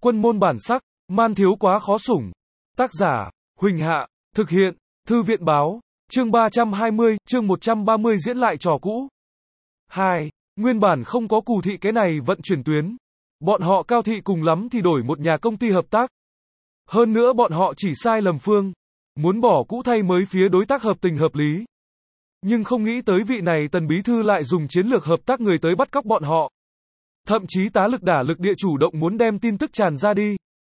Quân môn bản sắc, man thiếu quá khó sủng. Tác giả, Huỳnh Hạ, thực hiện, Thư viện báo, chương 320, chương 130 diễn lại trò cũ. 2. Nguyên bản không có Cù Thị cái này vận chuyển tuyến. Bọn họ Cao Thị cùng lắm thì đổi một nhà công ty hợp tác. Hơn nữa bọn họ chỉ sai lầm phương. Muốn bỏ cũ thay mới phía đối tác hợp tình hợp lý. Nhưng không nghĩ tới vị này Tần Bí Thư lại dùng chiến lược hợp tác người tới bắt cóc bọn họ. Thậm chí tá lực đả lực địa chủ động muốn đem tin tức tràn ra đi.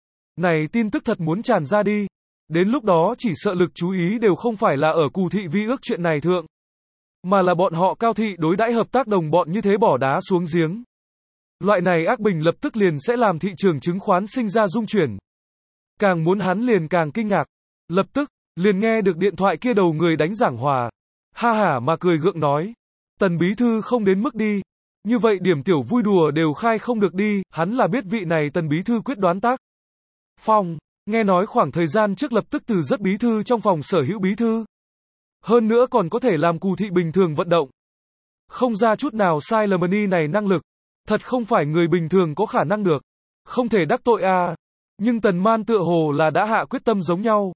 Này tin tức thật muốn tràn ra đi. Đến lúc đó chỉ sợ lực chú ý đều không phải là ở Cù Thị vi ước chuyện này thượng. Mà là bọn họ Cao Thị đối đãi hợp tác đồng bọn như thế bỏ đá xuống giếng. Loại này ác bình lập tức liền sẽ làm thị trường chứng khoán sinh ra rung chuyển. Càng muốn hắn liền càng kinh ngạc. Lập tức, liền nghe được điện thoại kia đầu người đánh giảng hòa. Ha hả mà cười gượng nói. Tần Bí Thư không đến mức đi. Như vậy điểm tiểu vui đùa đều khai không được đi. Hắn là biết vị này Tần Bí Thư quyết đoán tác phong. Nghe nói khoảng thời gian trước lập tức từ rất bí thư trong phòng sở hữu bí thư. Hơn nữa còn có thể làm Cù Thị bình thường vận động. Không ra chút nào sai lầm này năng lực. Thật không phải người bình thường có khả năng được. Không thể đắc tội à. Nhưng Tần Man tựa hồ là đã hạ quyết tâm giống nhau.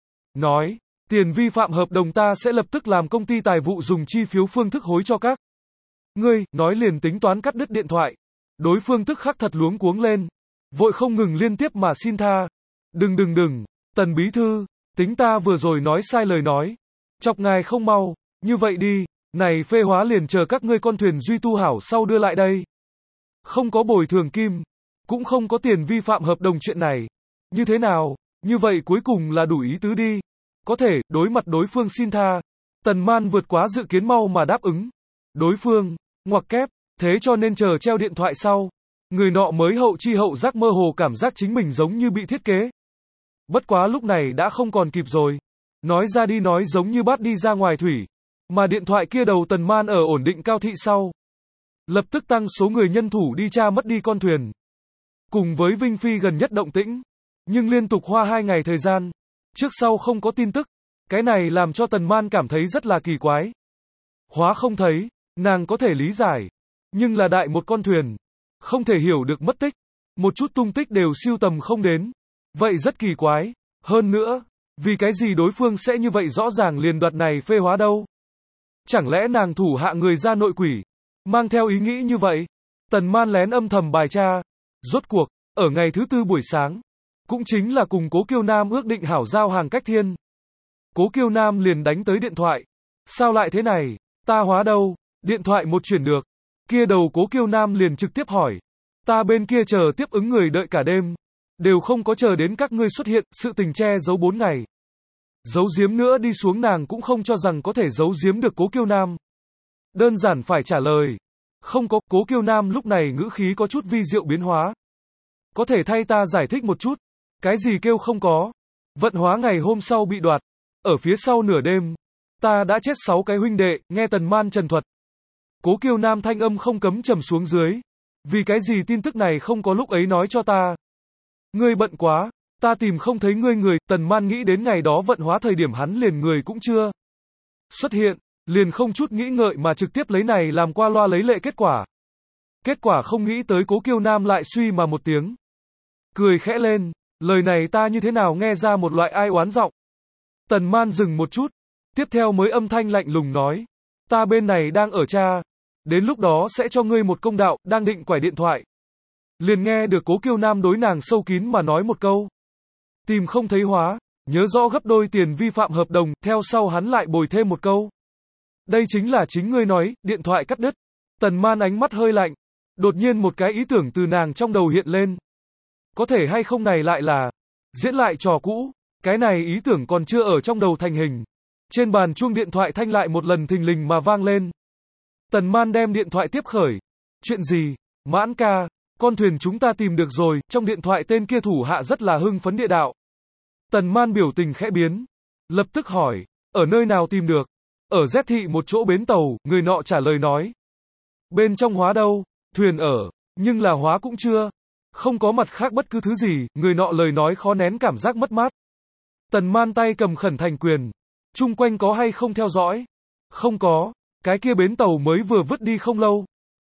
Nói, tiền vi phạm hợp đồng ta sẽ lập tức làm công ty tài vụ dùng chi phiếu phương thức hối cho các ngươi, nói liền tính toán cắt đứt điện thoại. Đối phương tức khắc thật luống cuống lên. Vội không ngừng liên tiếp mà xin tha. Đừng, Tần Bí Thư, tính ta vừa rồi nói sai lời nói. Chọc ngài không mau, như vậy đi, này phê hóa liền chờ các ngươi con thuyền duy tu hảo sau đưa lại đây. Không có bồi thường kim, cũng không có tiền vi phạm hợp đồng chuyện này. Như thế nào, như vậy cuối cùng là đủ ý tứ đi. Có thể, đối mặt đối phương xin tha. Tần Man vượt quá dự kiến mau mà đáp ứng. Đối phương, ngoặc kép, thế cho nên chờ treo điện thoại sau. Người nọ mới hậu chi hậu giác mơ hồ cảm giác chính mình giống như bị thiết kế. Bất quá lúc này đã không còn kịp rồi. Nói ra đi nói giống như bắt đi ra ngoài thủy. Mà điện thoại kia đầu Tần Man ở ổn định Cao Thị sau. Lập tức tăng số người nhân thủ đi tra mất đi con thuyền. Cùng với Vinh Phi gần nhất động tĩnh. Nhưng liên tục hoa 2 ngày thời gian. Trước sau không có tin tức. Cái này làm cho Tần Man cảm thấy rất là kỳ quái. Hóa không thấy, nàng có thể lý giải. Nhưng là đại một con thuyền. Không thể hiểu được mất tích. Một chút tung tích đều siêu tầm không đến. Vậy rất kỳ quái. Hơn nữa, vì cái gì đối phương sẽ như vậy rõ ràng liền đoạt này phê hóa đâu? Chẳng lẽ nàng thủ hạ người ra nội quỷ? Mang theo ý nghĩ như vậy, Tần Man lén âm thầm bài tra. Rốt cuộc, ở ngày thứ tư buổi sáng, cũng chính là cùng Cố Kiêu Nam ước định hảo giao hàng cách thiên. Cố Kiêu Nam liền đánh tới điện thoại. Sao lại thế này? Ta hóa đâu? Điện thoại một chuyển được. Kia đầu Cố Kiêu Nam liền trực tiếp hỏi. Ta bên kia chờ tiếp ứng người đợi cả đêm. Đều không có chờ đến các ngươi xuất hiện, sự tình che giấu 4 ngày. Giấu giếm nữa đi xuống nàng cũng không cho rằng có thể giấu giếm được Cố Kiêu Nam. Đơn giản phải trả lời. Không có, Cố Kiêu Nam lúc này ngữ khí có chút vi diệu biến hóa. Có thể thay ta giải thích một chút. Cái gì kêu không có? Vận hóa ngày hôm sau bị đoạt. Ở phía sau nửa đêm. Ta đã chết 6 cái huynh đệ, nghe Tần Man trần thuật. Cố Kiêu Nam thanh âm không cấm trầm xuống dưới. Vì cái gì tin tức này không có lúc ấy nói cho ta? Ngươi bận quá, ta tìm không thấy ngươi. Tần Man nghĩ đến ngày đó vận hóa thời điểm hắn liền người cũng chưa xuất hiện, liền không chút nghĩ ngợi mà trực tiếp lấy này làm qua loa lấy lệ kết quả. Kết quả không nghĩ tới Cố Kiêu Nam lại suy mà một tiếng. Cười khẽ lên, lời này ta như thế nào nghe ra một loại ai oán giọng. Tần Man dừng một chút, tiếp theo mới âm thanh lạnh lùng nói. Ta bên này đang ở tra, đến lúc đó sẽ cho ngươi một công đạo, đang định quải điện thoại. Liền nghe được Cố Kiêu Nam đối nàng sâu kín mà nói một câu. Tìm không thấy hóa, nhớ rõ gấp đôi tiền vi phạm hợp đồng, theo sau hắn lại bồi thêm một câu. Đây chính là chính ngươi nói, điện thoại cắt đứt. Tần Man ánh mắt hơi lạnh, đột nhiên một cái ý tưởng từ nàng trong đầu hiện lên. Có thể hay không này lại là diễn lại trò cũ, cái này ý tưởng còn chưa ở trong đầu thành hình. Trên bàn chuông điện thoại thanh lại một lần thình lình mà vang lên. Tần Man đem điện thoại tiếp khởi. Chuyện gì? Mãn ca, con thuyền chúng ta tìm được rồi, trong điện thoại tên kia thủ hạ rất là hưng phấn địa đạo. Tần Man biểu tình khẽ biến. Lập tức hỏi, ở nơi nào tìm được? Ở Z thị một chỗ bến tàu, người nọ trả lời nói. Bên trong hóa đâu? Thuyền ở, nhưng là hóa cũng chưa. Không có mặt khác bất cứ thứ gì, người nọ lời nói khó nén cảm giác mất mát. Tần Man tay cầm khẩn thành quyền. Chung quanh có hay không theo dõi? Không có, cái kia bến tàu mới vừa vứt đi không lâu.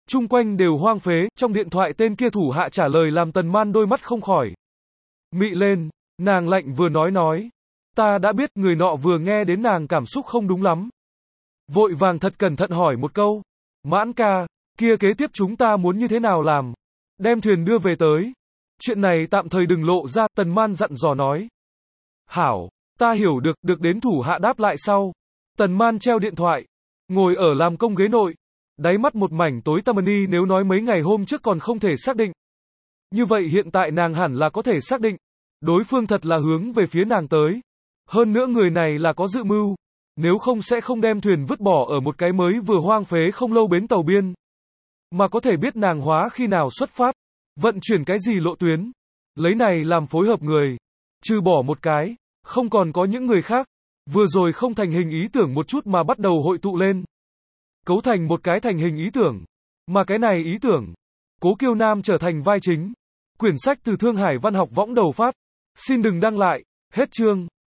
Chung quanh đều hoang phế, trong điện thoại tên kia thủ hạ trả lời làm Tần Man đôi mắt không khỏi mị lên, nàng lạnh vừa nói. Ta đã biết, người nọ vừa nghe đến nàng cảm xúc không đúng lắm. Vội vàng thật cẩn thận hỏi một câu. Mãn ca, kia kế tiếp chúng ta muốn như thế nào làm? Đem thuyền đưa về tới. Chuyện này tạm thời đừng lộ ra, Tần Man dặn dò nói. Hảo, ta hiểu được đến thủ hạ đáp lại sau. Tần Man treo điện thoại, ngồi ở làm công ghế nội. Đáy mắt một mảnh tối tăm đi, nếu nói mấy ngày hôm trước còn không thể xác định. Như vậy hiện tại nàng hẳn là có thể xác định. Đối phương thật là hướng về phía nàng tới. Hơn nữa người này là có dự mưu. Nếu không sẽ không đem thuyền vứt bỏ ở một cái mới vừa hoang phế không lâu bến tàu biên. Mà có thể biết nàng hóa khi nào xuất phát. Vận chuyển cái gì lộ tuyến. Lấy này làm phối hợp người. Trừ bỏ một cái, không còn có những người khác. Vừa rồi không thành hình ý tưởng một chút mà bắt đầu hội tụ lên. Cấu thành một cái thành hình ý tưởng. Mà cái này ý tưởng, Cố Kiêu Nam trở thành vai chính. Quyển sách từ Thương Hải Văn học Võng đầu phát. Xin đừng đăng lại. Hết chương.